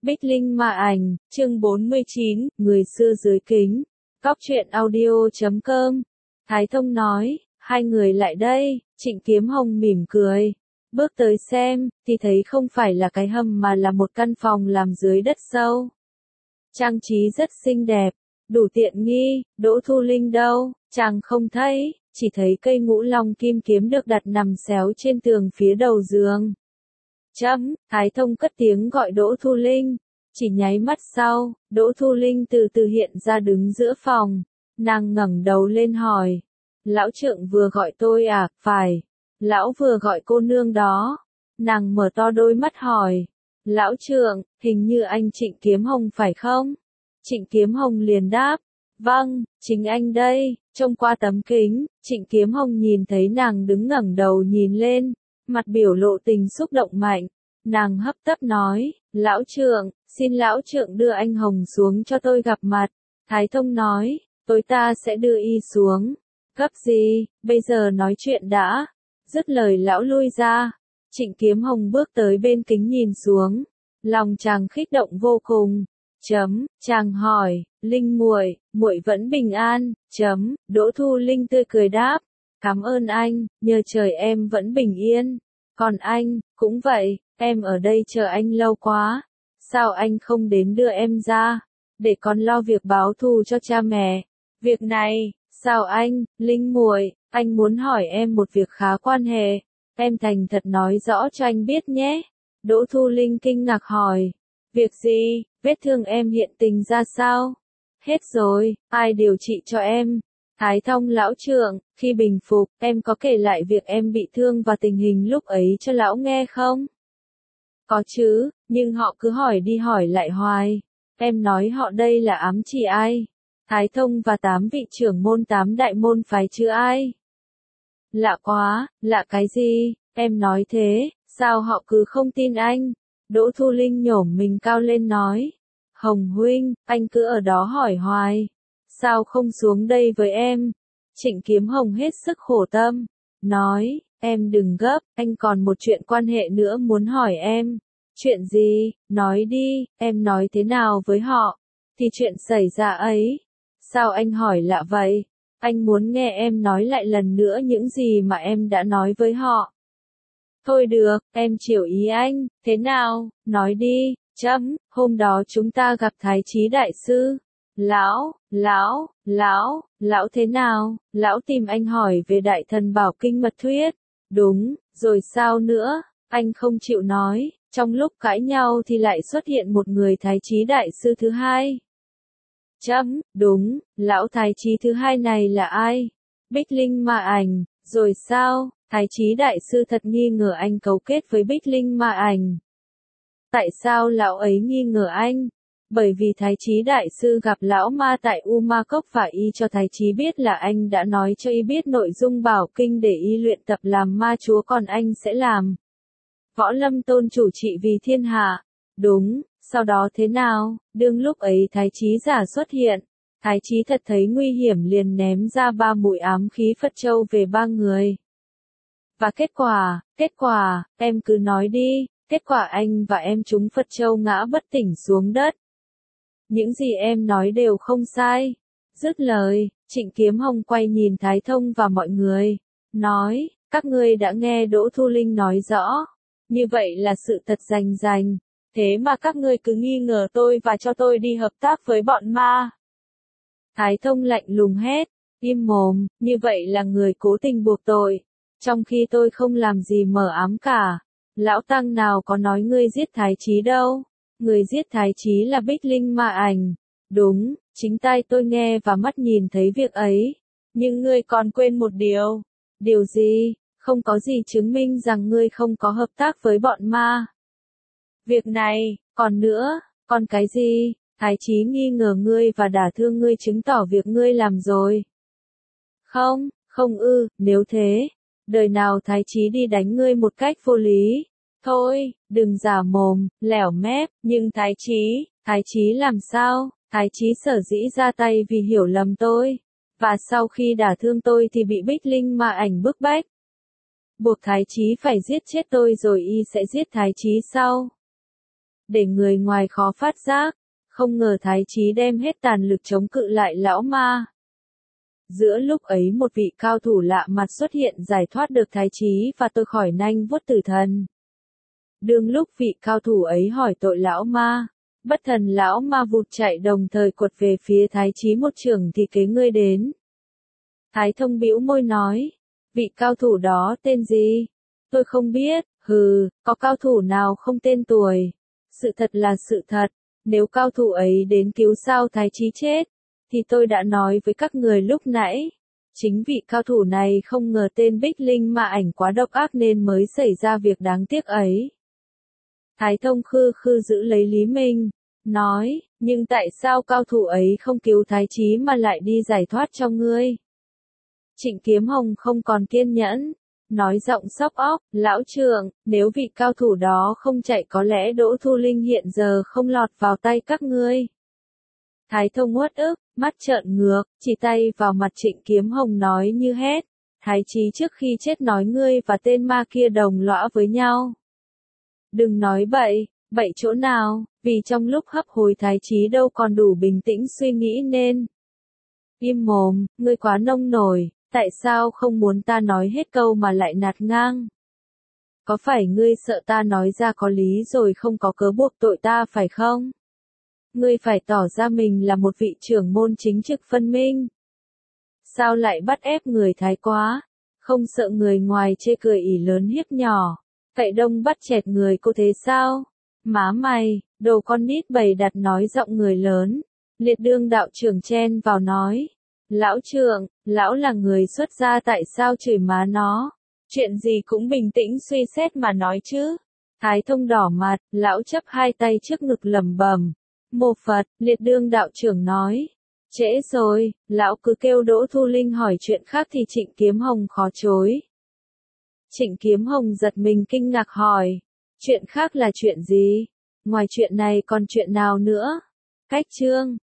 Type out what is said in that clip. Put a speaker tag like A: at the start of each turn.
A: Bích Linh Ma Ảnh, chương 49, người xưa dưới kính. Góc truyện audio.com. Thái Thông nói, hai người lại đây, Trịnh Kiếm Hồng mỉm cười. Bước tới xem, thì thấy không phải là cái hầm mà là một căn phòng làm dưới đất sâu. Trang trí rất xinh đẹp, đủ tiện nghi. Đỗ Thu Linh đâu, chàng không thấy, chỉ thấy cây ngũ long kim kiếm được đặt nằm xéo trên tường phía đầu giường. Thái Thông cất tiếng gọi Đỗ Thu Linh. Chỉ nháy mắt sau, Đỗ Thu Linh từ từ hiện ra đứng giữa phòng. Nàng ngẩng đầu lên hỏi. Lão trượng vừa gọi tôi à? Phải. Lão vừa gọi cô nương đó. Nàng mở to đôi mắt hỏi. Lão trượng, hình như anh Trịnh Kiếm Hồng phải không? Trịnh Kiếm Hồng liền đáp. Vâng, chính anh đây. Trông qua tấm kính, Trịnh Kiếm Hồng nhìn thấy nàng đứng ngẩng đầu nhìn lên. Mặt biểu lộ tình xúc động mạnh. Nàng hấp tấp nói, lão trượng, xin lão trượng đưa anh Hồng xuống cho tôi gặp mặt. Thái Thông nói, tối ta sẽ đưa y xuống. Gấp gì, bây giờ nói chuyện đã. Dứt lời lão lui ra. Trịnh Kiếm Hồng bước tới bên kính nhìn xuống. Lòng chàng kích động vô cùng. Chàng hỏi, Linh muội, muội vẫn bình an. Đỗ Thu Linh tươi cười đáp. Cảm ơn anh, nhờ trời em vẫn bình yên. Còn anh, cũng vậy, em ở đây chờ anh lâu quá. Sao anh không đến đưa em ra, để con lo việc báo thù cho cha mẹ. Việc này, sao anh, Linh muội, anh muốn hỏi em một việc khá quan hệ. Em thành thật nói rõ cho anh biết nhé. Đỗ Thu Linh kinh ngạc hỏi. Việc gì, vết thương em hiện tình ra sao? Hết rồi, ai điều trị cho em? Thái Thông lão trượng, khi bình phục, em có kể lại việc em bị thương và tình hình lúc ấy cho lão nghe không? Có chứ, nhưng họ cứ hỏi đi hỏi lại hoài. Em nói họ đây là ám chỉ ai? Thái Thông và 8 vị trưởng môn 8 đại môn phái chứ ai? Lạ quá, lạ cái gì? Em nói thế, sao họ cứ không tin anh? Đỗ Thu Linh nhổm mình cao lên nói. Hồng huynh, anh cứ ở đó hỏi hoài. Sao không xuống đây với em? Trịnh Kiếm Hồng hết sức khổ tâm. Nói, em đừng gấp, anh còn một chuyện quan hệ nữa muốn hỏi em. Chuyện gì? Nói đi, em nói thế nào với họ? Thì chuyện xảy ra ấy. Sao anh hỏi lạ vậy? Anh muốn nghe em nói lại lần nữa những gì mà em đã nói với họ. Thôi được, em chiều ý anh, thế nào? Nói đi. Hôm đó chúng ta gặp Thái Chí đại sư. Lão thế nào? Lão tìm anh hỏi về Đại Thần Bảo Kinh mật thuyết. Đúng, rồi sao nữa? Anh không chịu nói. Trong lúc cãi nhau thì lại xuất hiện một người Thái Chí đại sư thứ hai. Đúng, lão Thái Chí thứ hai này là ai? Bích Linh Ma Ảnh. Rồi sao? Thái Chí đại sư thật nghi ngờ anh cấu kết với Bích Linh Ma Ảnh. Tại sao lão ấy nghi ngờ anh? Bởi vì Thái Chí đại sư gặp lão ma tại U Ma Cốc và y cho Thái Chí biết là anh đã nói cho y biết nội dung bảo kinh để y luyện tập làm ma chúa, còn anh sẽ làm Võ Lâm Tôn chủ trị vì thiên hạ. Đúng, sau đó thế nào? Đương lúc ấy Thái Chí giả xuất hiện. Thái Chí thật thấy nguy hiểm liền ném ra 3 mũi ám khí Phật Châu về 3 người. Và kết quả, em cứ nói đi. Kết quả anh và em trúng Phật Châu ngã bất tỉnh xuống đất. Những gì em nói đều không sai. Dứt lời, Trịnh Kiếm Hồng quay nhìn Thái Thông và mọi người. Nói, các ngươi đã nghe Đỗ Thu Linh nói rõ. Như vậy là sự thật rành. Thế mà các ngươi cứ nghi ngờ tôi và cho tôi đi hợp tác với bọn ma. Thái Thông lạnh lùng hét. Im mồm, như vậy là người cố tình buộc tội. Trong khi tôi không làm gì mờ ám cả. Lão Tăng nào có nói ngươi giết Thái Chí đâu. Người giết Thái Chí là Bích Linh Ma Ảnh. Đúng, chính tai tôi nghe và mắt nhìn thấy việc ấy. Nhưng ngươi còn quên một điều. Điều gì? Không có gì chứng minh rằng ngươi không có hợp tác với bọn ma. Việc này, còn nữa, còn cái gì? Thái Chí nghi ngờ ngươi và đả thương ngươi chứng tỏ việc ngươi làm rồi. Không ư, nếu thế, đời nào Thái Chí đi đánh ngươi một cách vô lý. Thôi, đừng giả mồm, lẻo mép, nhưng Thái Chí làm sao? Thái Chí sở dĩ ra tay vì hiểu lầm tôi. Và sau khi đả thương tôi thì bị Bích Linh Ma Ảnh bức bách. Buộc Thái Chí phải giết chết tôi rồi y sẽ giết Thái Chí sau. để người ngoài khó phát giác. Không ngờ Thái Chí đem hết tàn lực chống cự lại lão ma. Giữa lúc ấy một vị cao thủ lạ mặt xuất hiện giải thoát được Thái Chí và tôi khỏi nanh vuốt tử thần. Đương lúc vị cao thủ ấy hỏi tội lão ma, bất thần lão ma vụt chạy đồng thời quật về phía Thái Chí một chưởng thì kế ngươi đến. Thái Thông bĩu môi nói, vị cao thủ đó tên gì? Tôi không biết, hừ, có cao thủ nào không tên tuổi. Sự thật là sự thật, nếu cao thủ ấy đến cứu sao Thái Chí chết, thì tôi đã nói với các người lúc nãy. Chính vị cao thủ này không ngờ tên Bích Linh Ma Ảnh quá độc ác nên mới xảy ra việc đáng tiếc ấy. Thái Thông khư khư giữ lấy Lý Minh, nói, nhưng tại sao cao thủ ấy không cứu Thái Chí mà lại đi giải thoát cho ngươi? Trịnh Kiếm Hồng không còn kiên nhẫn, nói giọng sóc óc, lão trưởng, nếu vị cao thủ đó không chạy có lẽ Đỗ Thu Linh hiện giờ không lọt vào tay các ngươi. Thái Thông uất ức, mắt trợn ngược, chỉ tay vào mặt Trịnh Kiếm Hồng nói như hét, Thái Chí trước khi chết nói ngươi và tên ma kia đồng lõa với nhau. Đừng nói bậy, bậy chỗ nào, vì trong lúc hấp hối Thái Chí đâu còn đủ bình tĩnh suy nghĩ nên. Im mồm, ngươi quá nông nổi, tại sao không muốn ta nói hết câu mà lại nạt ngang? Có phải ngươi sợ ta nói ra có lý rồi không có cớ buộc tội ta phải không? Ngươi phải tỏ ra mình là một vị trưởng môn chính trực phân minh. Sao lại bắt ép người thái quá? Không sợ người ngoài chê cười ỷ lớn hiếp nhỏ. Cậy đông bắt chẹt người cô thế sao? Má mày, đồ con nít bày đặt nói giọng người lớn. Liệt đương đạo trưởng chen vào nói. Lão trưởng, lão là người xuất gia tại sao chửi má nó? Chuyện gì cũng bình tĩnh suy xét mà nói chứ. Thái Thông đỏ mặt, lão chấp hai tay trước ngực lẩm bẩm. Mô Phật, liệt đương đạo trưởng nói. Trễ rồi, lão cứ kêu Đỗ Thu Linh hỏi chuyện khác thì Trịnh Kiếm Hồng khó chối. Trịnh Kiếm Hồng giật mình kinh ngạc hỏi. Chuyện khác là chuyện gì? Ngoài chuyện này còn chuyện nào nữa? Cách chương.